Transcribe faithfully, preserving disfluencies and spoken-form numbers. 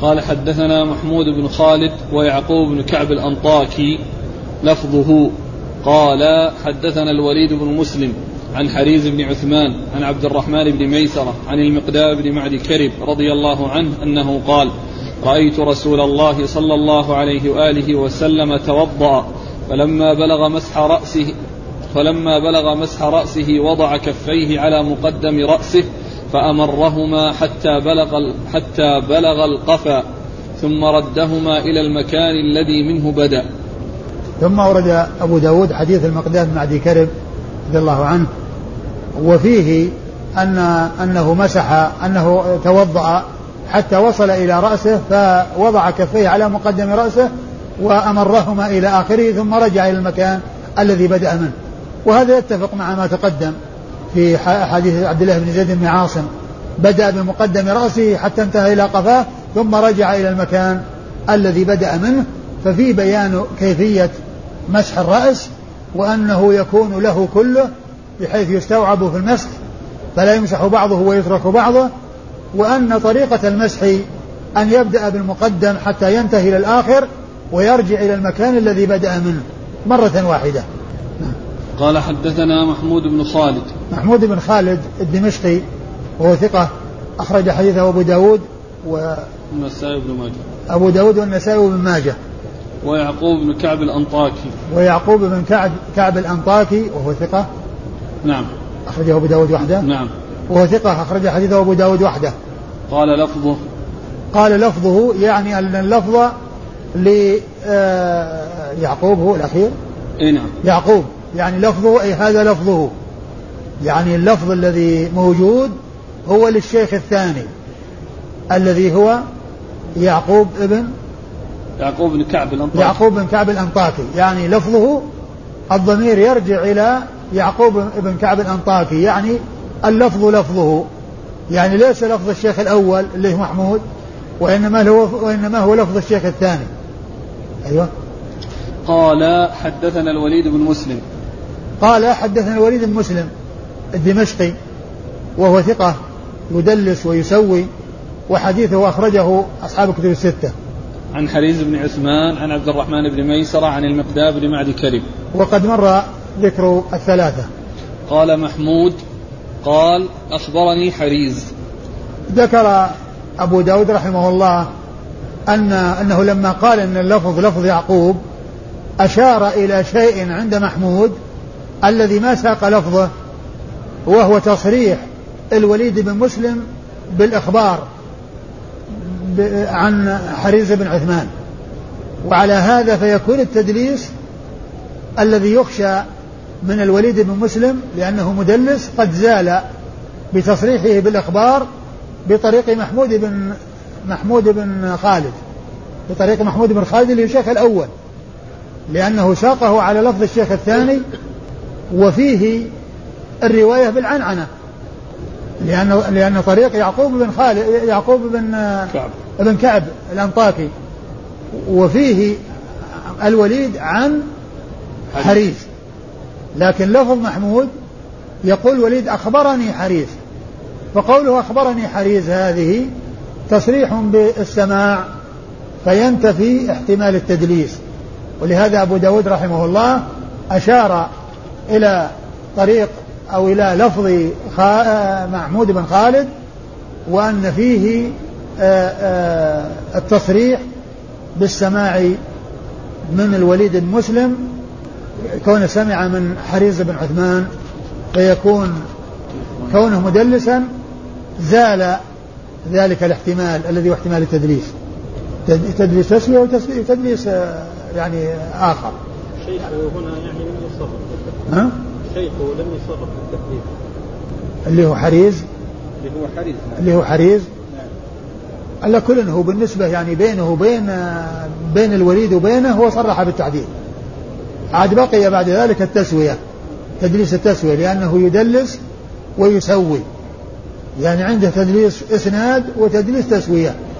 قال حدثنا محمود بن خالد ويعقوب بن كعب الأنطاكي لفظه قال حدثنا الوليد بن مسلم عن حريز بن عثمان عن عبد الرحمن بن ميسرة عن المقداد بن معد كرب رضي الله عنه أنه قال رأيت رسول الله صلى الله عليه وآله وسلم توضأ فلما بلغ مسح رأسه فلما بلغ مسح رأسه وضع كفيه على مقدم رأسه فأمرهما حتى بلغ حتى بلغ القفا ثم ردهما إلى المكان الذي منه بدأ. ثم ورد أبو داود حديث المقداد بن معد كرب رضي الله عنه وفيه أن أنه مسح أنه توضأ حتى وصل إلى رأسه فوضع كفيه على مقدم رأسه وأمرهما إلى آخره ثم رجع إلى المكان الذي بدأ منه. وهذا يتفق مع ما تقدم في حديث عبد الله بن زيد بن عاصم بدأ بمقدم رأسه حتى انتهى إلى قفاه ثم رجع إلى المكان الذي بدأ منه. ففي بيان كيفية مسح الرأس وأنه يكون له كله بحيث يستوعب في المسح فلا يمسح بعضه ويترك بعضه, وأن طريقة المسح أن يبدأ بالمقدم حتى ينتهي إلى الآخر ويرجع إلى المكان الذي بدأ منه مرة واحدة. قال حدثنا محمود بن خالد محمود بن خالد الدمشقي وهو ثقة أخرج حديثه أبو داود والنسائي بن ماجه أبو داود والنسائي بن ماجه ويعقوب بن كعب الأنطاكي ويعقوب بن كعب كعب الأنطاكي وهو ثقة نعم أخرجه أبو داود وحده نعم وهو ثقة أخرج حديثه أبو داود وحده. قال لفظه قال لفظه يعني أن اللفظ ليعقوب هو الأخير إيه نعم يعقوب يعني لفظه أي هذا لفظه يعني اللفظ الذي موجود هو للشيخ الثاني الذي هو يعقوب ابن يعقوب بن كعب الأنطاكي يعقوب بن كعب الأنطاكي يعني لفظه الضمير يرجع إلى يعقوب بن كعب الأنطاكي يعني اللفظ لفظه يعني ليس لفظ الشيخ الأول اللي هو محمود وإنما هو وإنما هو لفظ الشيخ الثاني. أيوة. قال حدثنا الوليد بن مسلم قال حدثنا الوليد بن مسلم الدمشقي وهو ثقة يدلس ويسوي وحديثه أخرجه أصحاب الكتب الستة. عن حريز بن عثمان عن عبد الرحمن بن ميسرة عن المقداد بن معد كرب وقد مر ذكر الثلاثة. قال محمود قال أخبرني حريز. ذكر أبو داود رحمه الله أن أنه لما قال أن اللفظ لفظ يعقوب أشار إلى شيء عند محمود الذي ما ساق لفظه وهو تصريح الوليد بن مسلم بالإخبار عن حريز بن عثمان, وعلى هذا فيكون التدليس الذي يخشى من الوليد بن مسلم لأنه مدلس قد زال بتصريحه بالإخبار بطريق محمود بن محمود بن خالد بطريق محمود بن خالد اللي هو الشيخ الأول, لأنه ساقه على لفظ الشيخ الثاني وفيه الرواية بالعنعنة, لأن لأن طريق يعقوب بن خالد يعقوب بن كعب بن كعب الأنطاكي وفيه الوليد عن حريز, لكن لفظ محمود يقول وليد أخبرني حريز, فقوله أخبرني حريز هذه تصريح بالسماع فينتفي احتمال التدليس, ولهذا أبو داود رحمه الله أشار إلى طريق أو إلى لفظ محمود بن خالد وأن فيه التصريح بالسماع من الوليد بن مسلم كون سمع من حريز بن عثمان, فيكون كونه مدلسا زال ذلك الاحتمال الذي هو احتمال التدليس, تدليس تسوية وتدليس يعني آخر. شيخه هنا يعني لم يصرف ها؟ شيخه لم يصرف بالتدليس اللي هو حريز اللي هو حريز اللي هو حريز على كل هو بالنسبة يعني بينه وبين بين الوليد وبينه هو صرح بالتعديل, عاد بقي بعد ذلك التسوية تدليس التسوية لأنه يدلس ويسوي, يعني عنده تدليس إسناد وتدليس تسوية,